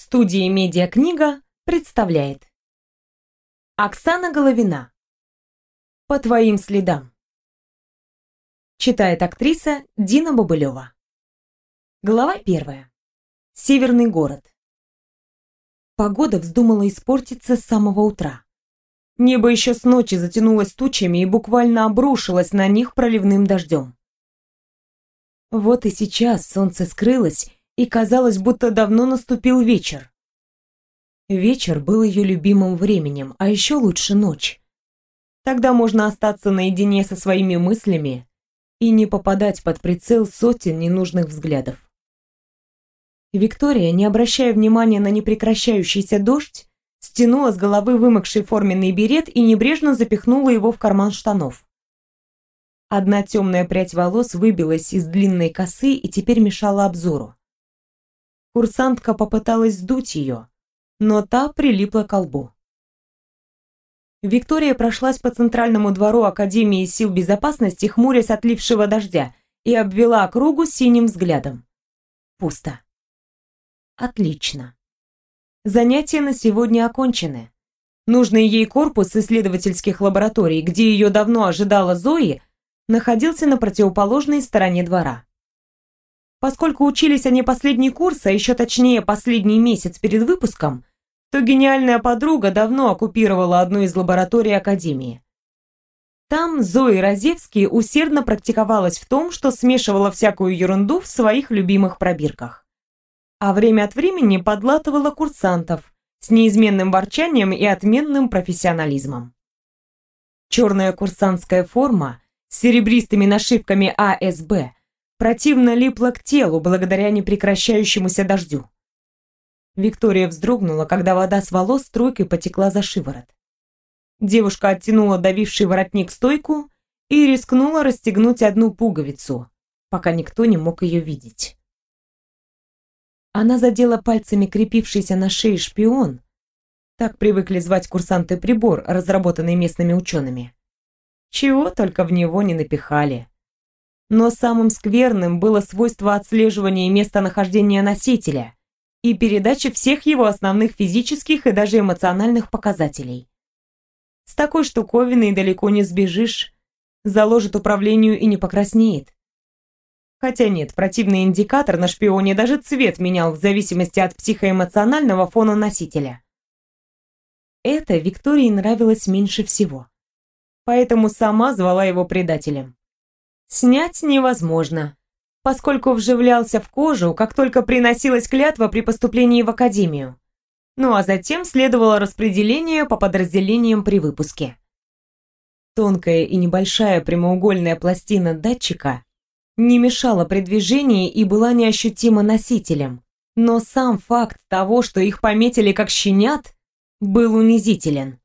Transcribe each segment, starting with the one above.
Студия «Медиакнига» представляет Оксана Головина. По твоим следам. Читает актриса Дина Бобылева. Глава 1. Северный город. Погода вздумала испортиться с самого утра. Небо еще с ночи затянулось тучами и буквально обрушилось на них проливным дождем. Вот и сейчас солнце скрылось, и казалось, будто давно наступил вечер. Вечер был ее любимым временем, а еще лучше ночь. Тогда можно остаться наедине со своими мыслями и не попадать под прицел сотен ненужных взглядов. Виктория, не обращая внимания на непрекращающийся дождь, стянула с головы вымокший форменный берет и небрежно запихнула его в карман штанов. Одна темная прядь волос выбилась из длинной косы и теперь мешала обзору. Курсантка попыталась сдуть ее, но та прилипла к лбу. Виктория прошлась по центральному двору Академии сил безопасности, хмурясь от лившего дождя, и обвела округу синим взглядом. Пусто. Отлично. Занятия на сегодня окончены. Нужный ей корпус исследовательских лабораторий, где ее давно ожидала Зои, находился на противоположной стороне двора. Поскольку учились они последний курс, а еще точнее последний месяц перед выпуском, то гениальная подруга давно оккупировала одну из лабораторий Академии. Там Зоя Розевский усердно практиковалась в том, что смешивала всякую ерунду в своих любимых пробирках. А время от времени подлатывала курсантов с неизменным ворчанием и отменным профессионализмом. Черная курсантская форма с серебристыми нашивками АСБ противно липла к телу благодаря непрекращающемуся дождю. Виктория вздрогнула, когда вода с волос струйкой потекла за шиворот. Девушка оттянула давивший воротник стойку и рискнула расстегнуть одну пуговицу, пока никто не мог ее видеть. Она задела пальцами крепившийся на шее шпион, так привыкли звать курсанты прибор, разработанный местными учеными. Чего только в него не напихали. Но самым скверным было свойство отслеживания местонахождения носителя и передачи всех его основных физических и даже эмоциональных показателей. С такой штуковиной далеко не сбежишь, заложит управлению и не покраснеет. Хотя нет, противный индикатор на шпионе даже цвет менял в зависимости от психоэмоционального фона носителя. Это Виктории нравилось меньше всего, поэтому сама звала его предателем. Снять невозможно, поскольку вживлялся в кожу, как только приносилась клятва при поступлении в академию. Ну а затем следовало распределение по подразделениям при выпуске. Тонкая и небольшая прямоугольная пластина датчика не мешала при движении и была неощутима носителем, но сам факт того, что их пометили как щенят, был унизителен.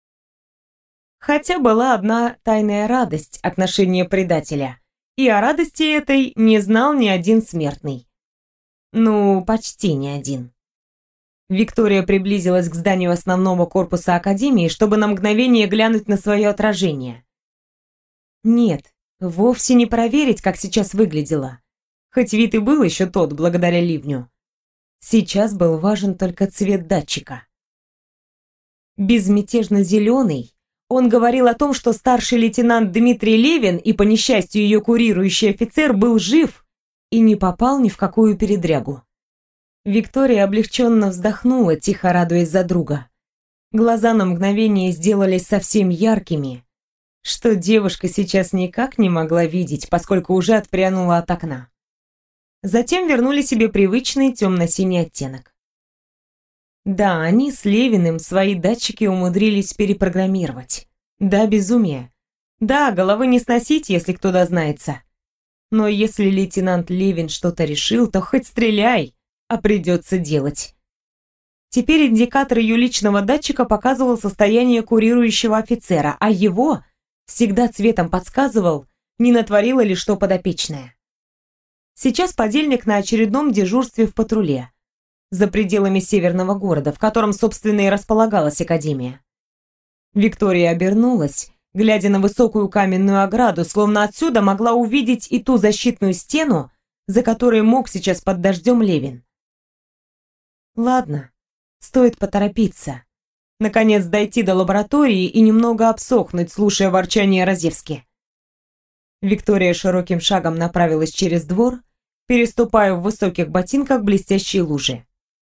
Хотя была одна тайная радость от ношения предателя, и о радости этой не знал ни один смертный. Ну, почти ни один. Виктория приблизилась к зданию основного корпуса Академии, чтобы на мгновение глянуть на свое отражение. Нет, вовсе не проверить, как сейчас выглядела, хоть вид и был еще тот, благодаря ливню. Сейчас был важен только цвет датчика. Безмятежно зеленый, он говорил о том, что старший лейтенант Дмитрий Левин и, по несчастью, ее курирующий офицер был жив и не попал ни в какую передрягу. Виктория облегченно вздохнула, тихо радуясь за друга. Глаза на мгновение сделались совсем яркими, что девушка сейчас никак не могла видеть, поскольку уже отпрянула от окна. Затем вернули себе привычный темно-синий оттенок. Да, они с Левиным свои датчики умудрились перепрограммировать. Да, безумие. Да, головы не сносить, если кто дознается. Но если лейтенант Левин что-то решил, то хоть стреляй, а придется делать. Теперь индикатор ее личного датчика показывал состояние курирующего офицера, а его всегда цветом подсказывал, не натворила ли что подопечная. Сейчас подельник на очередном дежурстве в патруле, за пределами северного города, в котором, собственно, и располагалась академия. Виктория обернулась, глядя на высокую каменную ограду, словно отсюда могла увидеть и ту защитную стену, за которой мог сейчас под дождем Левин. Ладно, Стоит поторопиться. Наконец дойти до лаборатории и немного обсохнуть, слушая ворчание Разевски. Виктория широким шагом направилась через двор, переступая в высоких ботинках блестящие лужи.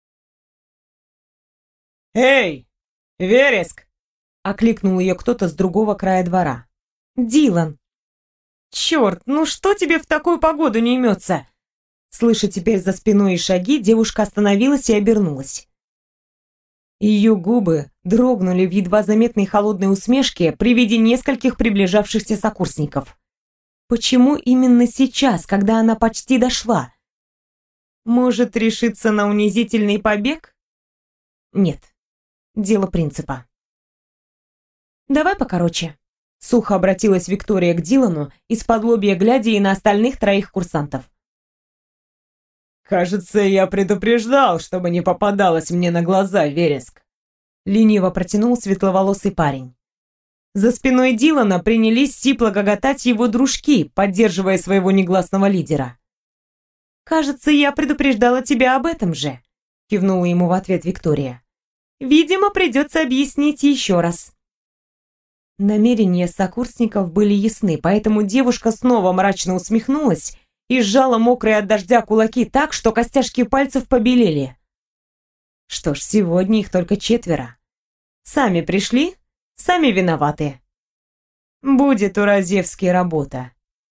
«Эй, Вереск!» — окликнул ее кто-то с другого края двора. «Дилан!» «Черт, ну что тебе в такую погоду не имется?» Слыша теперь за спиной шаги, девушка остановилась и обернулась. Ее губы дрогнули в едва заметной холодной усмешке при виде нескольких приближавшихся сокурсников. Почему именно сейчас, когда она почти дошла? Может, решиться на унизительный побег? Нет, дело принципа. «Давай покороче», — сухо обратилась Виктория к Дилану, из-подлобья глядя и на остальных троих курсантов. «Кажется, я предупреждал, чтобы не попадалось мне на глаза, Вереск», — лениво протянул светловолосый парень. За спиной Дилана принялись сипло гоготать его дружки, поддерживая своего негласного лидера. «Кажется, я предупреждала тебя об этом же», — кивнула ему в ответ Виктория. «Видимо, придется объяснить еще раз». Намерения сокурсников были ясны, поэтому девушка снова мрачно усмехнулась и сжала мокрые от дождя кулаки так, что костяшки пальцев побелели. Что ж, сегодня их только 4. Сами пришли, сами виноваты. Будет у Разевски работа.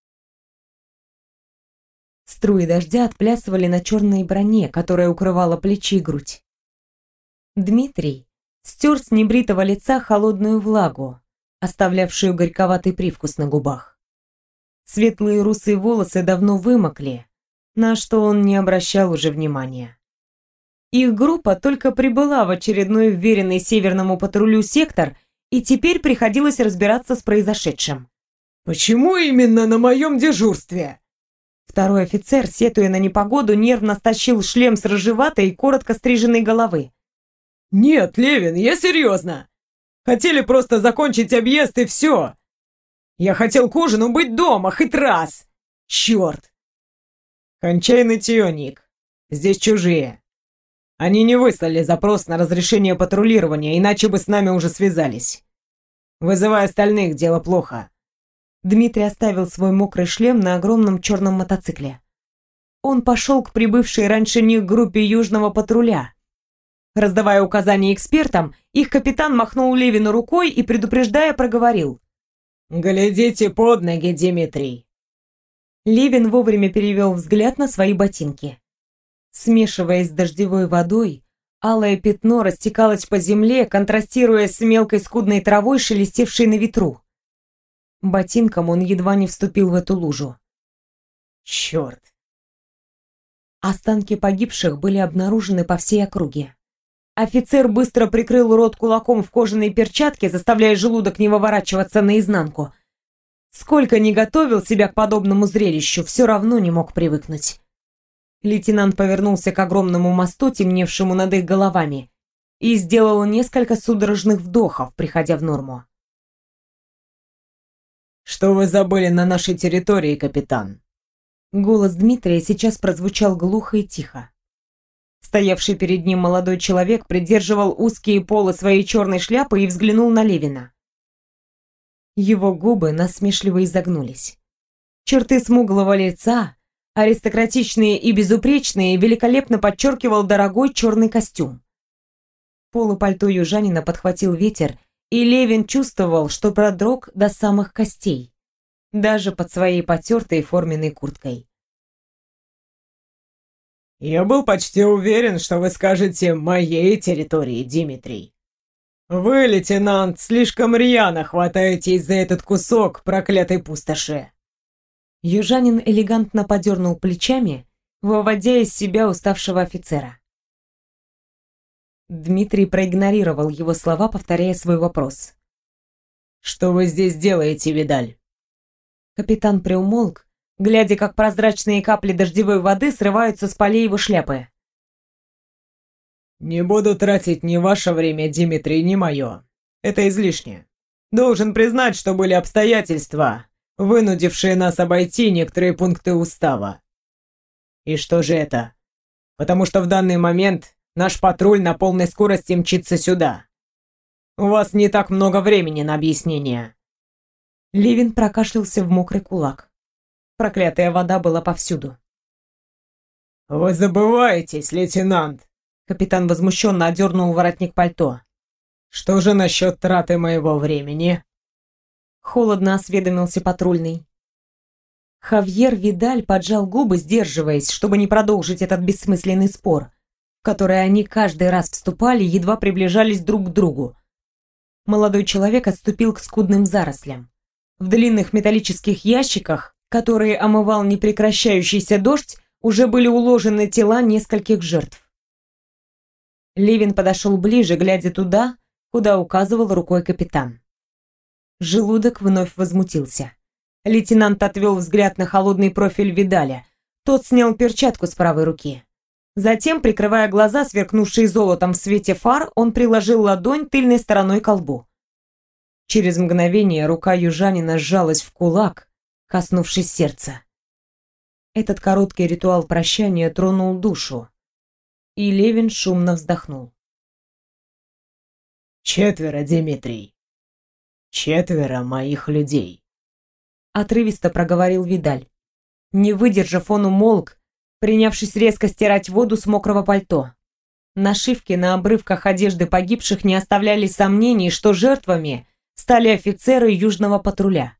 Струи дождя отплясывали на черной броне, которая укрывала плечи и грудь. Дмитрий стер с небритого лица холодную влагу, оставлявшую горьковатый привкус на губах. Светлые русые волосы давно вымокли, на что он не обращал уже внимания. Их группа только прибыла в очередной вверенный северному патрулю сектор, и теперь приходилось разбираться с произошедшим. «Почему именно на моем дежурстве?» Второй офицер, сетуя на непогоду, нервно стащил шлем с рыжеватой и коротко стриженной головы. «Нет, Левин, я серьезно. Хотели просто закончить объезд и все. Я хотел к ужину быть дома хоть раз. Черт!» «Кончай нытье, Ник. Здесь чужие. Они не выслали запрос на разрешение патрулирования, иначе бы с нами уже связались. Вызывай остальных, дело плохо». Дмитрий оставил свой мокрый шлем на огромном черном мотоцикле. Он пошел к прибывшей раньше них группе южного патруля. Раздавая указания экспертам, их капитан махнул Левину рукой и, предупреждая, проговорил: «Глядите под ноги, Дмитрий». Левин вовремя перевел взгляд на свои ботинки. Смешиваясь с дождевой водой, алое пятно растекалось по земле, контрастируя с мелкой скудной травой, шелестевшей на ветру. Ботинком он едва не вступил в эту лужу. Черт! Останки погибших были обнаружены по всей округе. Офицер быстро прикрыл рот кулаком в кожаной перчатке, заставляя желудок не выворачиваться наизнанку. Сколько ни готовил себя к подобному зрелищу, все равно не мог привыкнуть. Лейтенант повернулся к огромному мосту, темневшему над их головами, и сделал несколько судорожных вдохов, приходя в норму. «Что вы забыли на нашей территории, капитан?» Голос Дмитрия сейчас прозвучал глухо и тихо. Стоявший перед ним молодой человек придерживал узкие полы своей черной шляпы и взглянул на Левина. Его губы насмешливо изогнулись. Черты смуглого лица, аристократичные и безупречные, великолепно подчеркивал дорогой черный костюм. Полу пальто южанина подхватил ветер, и Левин чувствовал, что продрог до самых костей, даже под своей потертой форменной курткой. «Я был почти уверен, что вы скажете «моей территории», Дмитрий. Вы, лейтенант, слишком рьяно хватаетесь за этот кусок проклятой пустоши». Южанин элегантно подернул плечами, выводя из себя уставшего офицера. Дмитрий проигнорировал его слова, повторяя свой вопрос. «Что вы здесь делаете, Видаль?» Капитан приумолк, глядя, как прозрачные капли дождевой воды срываются с полей его шляпы. «Не буду тратить ни ваше время, Дмитрий, ни мое. Это излишне. Должен признать, что были обстоятельства, вынудившие нас обойти некоторые пункты устава. И что же это? Потому что в данный момент Наш патруль на полной скорости мчится сюда. У вас не так много времени на объяснение». Левин прокашлялся в мокрый кулак. Проклятая вода была повсюду. «Вы забываетесь, лейтенант!» Капитан возмущенно одернул воротник пальто. «Что же насчет траты моего времени?» Холодно осведомился патрульный. Хавьер Видаль поджал губы, сдерживаясь, чтобы не продолжить этот бессмысленный спор, в который они каждый раз вступали, едва приближались друг к другу. Молодой человек отступил к скудным зарослям. В длинных металлических ящиках, которые омывал непрекращающийся дождь, уже были уложены тела нескольких жертв. Левин подошел ближе, глядя туда, куда указывал рукой капитан. Желудок вновь возмутился. Лейтенант отвел взгляд на холодный профиль Видаля. Тот снял перчатку с правой руки. Затем, прикрывая глаза, сверкнувшие золотом в свете фар, он приложил ладонь тыльной стороной к лбу. Через мгновение рука южанина сжалась в кулак, коснувшись сердца. Этот короткий ритуал прощания тронул душу, и Левин шумно вздохнул. «4, Дмитрий. 4 моих людей», — отрывисто проговорил Видаль. Не выдержав, он умолк, принявшись резко стирать воду с мокрого пальто. Нашивки на обрывках одежды погибших не оставляли сомнений, что жертвами стали офицеры южного патруля.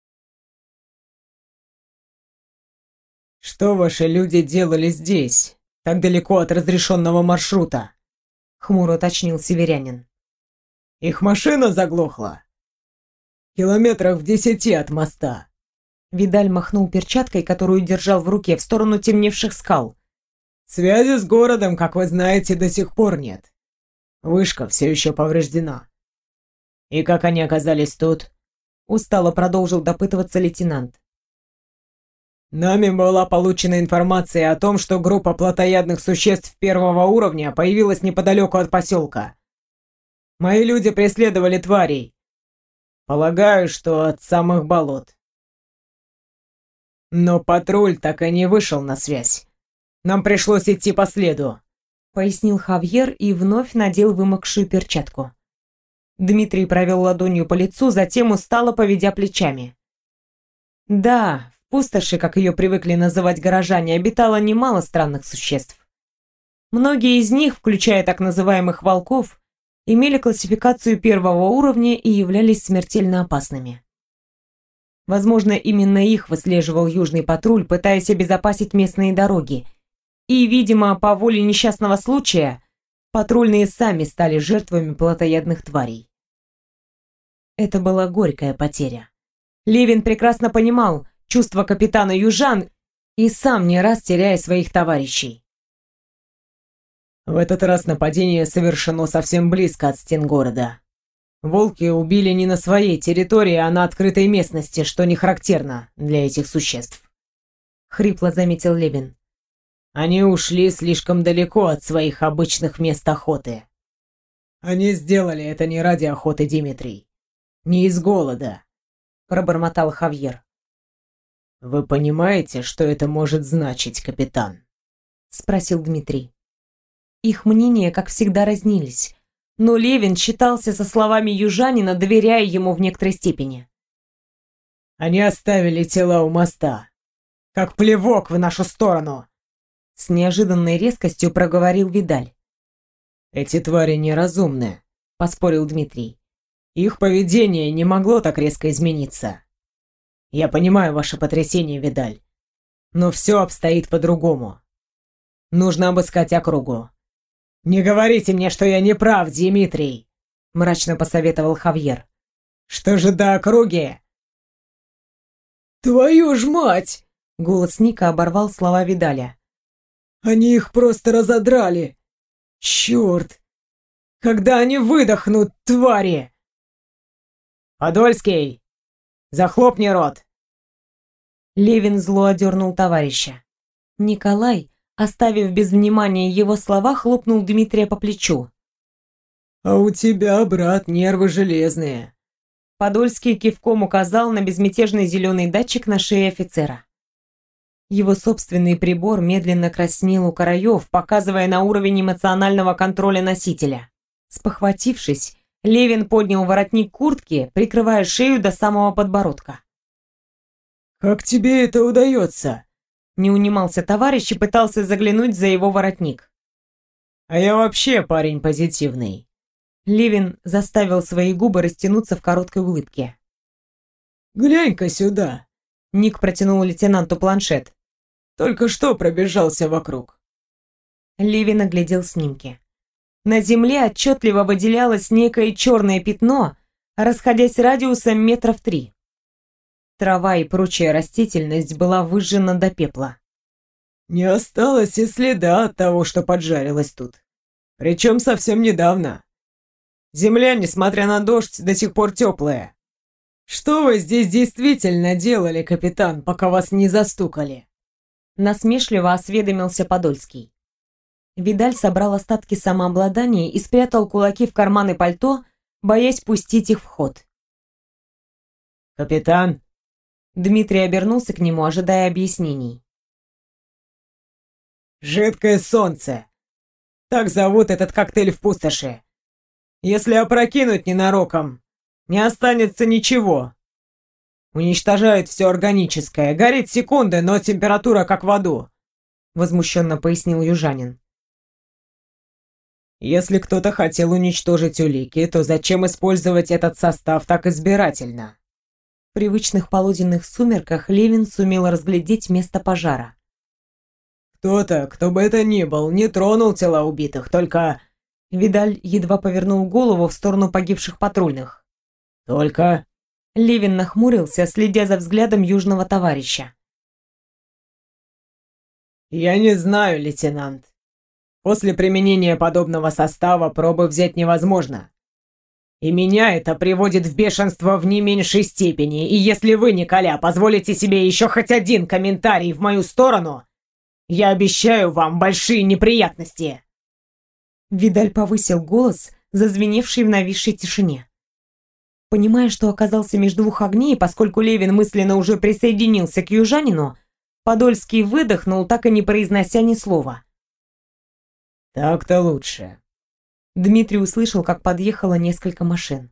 «Что ваши люди делали здесь, так далеко от разрешенного маршрута?» — хмуро уточнил северянин. «Их машина заглохла. Километрах в 10 от моста». Видаль махнул перчаткой, которую держал в руке, в сторону темневших скал. «Связи с городом, как вы знаете, до сих пор нет. Вышка все еще повреждена». «И как они оказались тут?» — устало продолжил допытываться лейтенант. «Нами была получена информация о том, что группа плотоядных существ первого уровня появилась неподалеку от поселка. Мои люди преследовали тварей. Полагаю, что от самых болот. Но патруль так и не вышел на связь. Нам пришлось идти по следу», — пояснил Хавьер и вновь надел вымокшую перчатку. Дмитрий провел ладонью по лицу, затем устало поведя плечами. Да, в пустоши, как ее привыкли называть горожане, обитало немало странных существ. Многие из них, включая так называемых волков, имели классификацию первого уровня и являлись смертельно опасными. Возможно, именно их выслеживал южный патруль, пытаясь обезопасить местные дороги. И, видимо, по воле несчастного случая, патрульные сами стали жертвами плотоядных тварей. Это была горькая потеря. Левин прекрасно понимал чувства капитана южан и сам не раз теряя своих товарищей. В этот раз нападение совершено совсем близко от стен города. Волки убили не на своей территории, а на открытой местности, что не характерно для этих существ. Хрипло заметил Левин. Они ушли слишком далеко от своих обычных мест охоты. Они сделали это не ради охоты, Дмитрий. Не из голода, пробормотал Хавьер. Вы понимаете, что это может значить, капитан? Спросил Дмитрий. Их мнения, как всегда, разнились, но Левин считался со словами южанина, доверяя ему в некоторой степени. Они оставили тела у моста, как плевок в нашу сторону. С неожиданной резкостью проговорил Видаль. «Эти твари неразумны», — поспорил Дмитрий. «Их поведение не могло так резко измениться. Я понимаю ваше потрясение, Видаль, но все обстоит по-другому. Нужно обыскать округу». «Не говорите мне, что я не прав, Дмитрий», — мрачно посоветовал Хавьер. «Что же до округи?» «Твою ж мать!» — голос Ника оборвал слова Видаля. «Они их просто разодрали! Черт! Когда они выдохнут, твари!» «Подольский! Захлопни рот!» Левин зло одернул товарища. Николай, оставив без внимания его слова, хлопнул Дмитрия по плечу. «А у тебя, брат, нервы железные!» Подольский кивком указал на безмятежный зеленый датчик на шее офицера. Его собственный прибор медленно краснел у краев, показывая на уровень эмоционального контроля носителя. Спохватившись, Левин поднял воротник куртки, прикрывая шею до самого подбородка. «Как тебе это удается?» Не унимался товарищ и пытался заглянуть за его воротник. «А я вообще парень позитивный». Левин заставил свои губы растянуться в короткой улыбке. «Глянь-ка сюда!» Ник протянул лейтенанту планшет. «Только что пробежался вокруг». Левин оглядел снимки. На земле отчетливо выделялось некое черное пятно, расходясь радиусом 3 метров. Трава и прочая растительность была выжжена до пепла. «Не осталось и следа от того, что поджарилось тут. Причем совсем недавно. Земля, несмотря на дождь, до сих пор теплая. Что вы здесь действительно делали, капитан, пока вас не застукали?» Насмешливо осведомился Подольский. Видаль собрал остатки самообладания и спрятал кулаки в карманы пальто, боясь пустить их в ход. «Капитан?» Дмитрий обернулся к нему, ожидая объяснений. «Жидкое солнце. Так зовут этот коктейль в пустоши. Если опрокинуть ненароком, не останется ничего. Уничтожает все органическое. Горит секунды, но температура как в аду», — возмущенно пояснил южанин. «Если кто-то хотел уничтожить улики, то зачем использовать этот состав так избирательно?» В привычных полуденных сумерках Левин сумел разглядеть место пожара. «Кто-то, кто бы это ни был, не тронул тела убитых, только...» Видаль едва повернул голову в сторону погибших патрульных. «Только...» Левин нахмурился, следя за взглядом южного товарища. «Я не знаю, лейтенант. После применения подобного состава пробы взять невозможно. И меня это приводит в бешенство в не меньшей степени, и если вы, Николя, позволите себе еще хоть один комментарий в мою сторону, я обещаю вам большие неприятности». Видаль повысил голос, зазвеневший в нависшей тишине. Понимая, что оказался между двух огней, поскольку Левин мысленно уже присоединился к южанину, Подольский выдохнул, так и не произнося ни слова. «Так-то лучше». Дмитрий услышал, как подъехало несколько машин.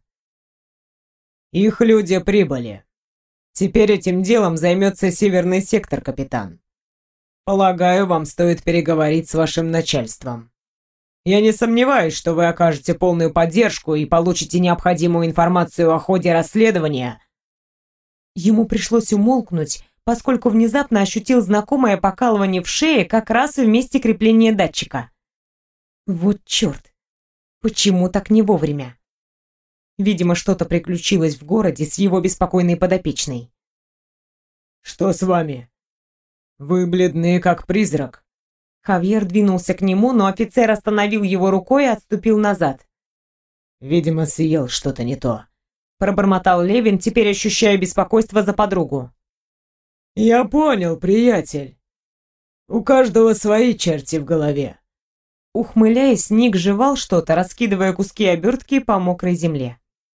«Их люди прибыли. Теперь этим делом займется Северный сектор, капитан. Полагаю, вам стоит переговорить с вашим начальством. Я не сомневаюсь, что вы окажете полную поддержку и получите необходимую информацию о ходе расследования». Ему пришлось умолкнуть, поскольку внезапно ощутил знакомое покалывание в шее как раз в месте крепления датчика. Вот черт! Почему так не вовремя? Видимо, что-то приключилось в городе с его беспокойной подопечной. «Что с вами? Вы бледны, как призрак». Хавьер двинулся к нему, но офицер остановил его рукой и отступил назад. «Видимо, съел что-то не то», — пробормотал Левин, теперь ощущая беспокойство за подругу. «Я понял, приятель. У каждого свои черти в голове». Ухмыляясь, Ник жевал что-то, раскидывая куски обертки по мокрой земле.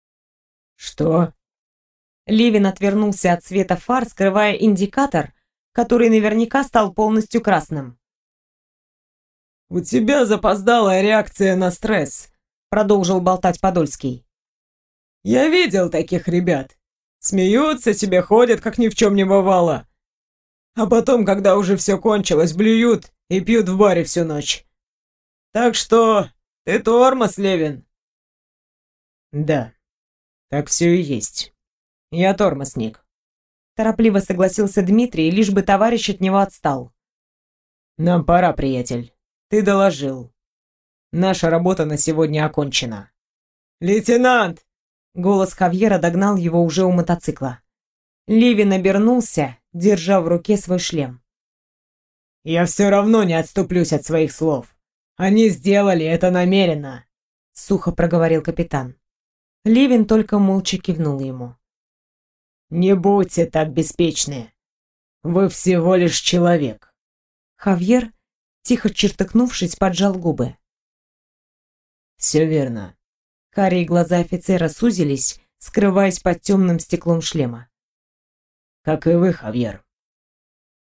«Что?» Левин отвернулся от света фар, скрывая индикатор, который наверняка стал полностью красным. «У тебя запоздалая реакция на стресс», — продолжил болтать Подольский. «Я видел таких ребят. Смеются себе, ходят, как ни в чем не бывало. А потом, когда уже все кончилось, блюют и пьют в баре всю ночь. Так что ты тормоз, Левин». «Да, так все и есть. Я тормоз, Ник», — торопливо согласился Дмитрий, лишь бы товарищ от него отстал. «Нам пора, приятель. Ты доложил. Наша работа на сегодня окончена». «Лейтенант!» — голос Хавьера догнал его уже у мотоцикла. Левин обернулся, держа в руке свой шлем. «Я все равно не отступлюсь от своих слов. Они сделали это намеренно», — сухо проговорил капитан. Левин только молча кивнул ему. «Не будьте так беспечны. Вы всего лишь человек». Хавьер, тихо чертыхнувшись, поджал губы. «Все верно». Карие глаза офицера сузились, скрываясь под темным стеклом шлема. «Как и вы, Хавьер».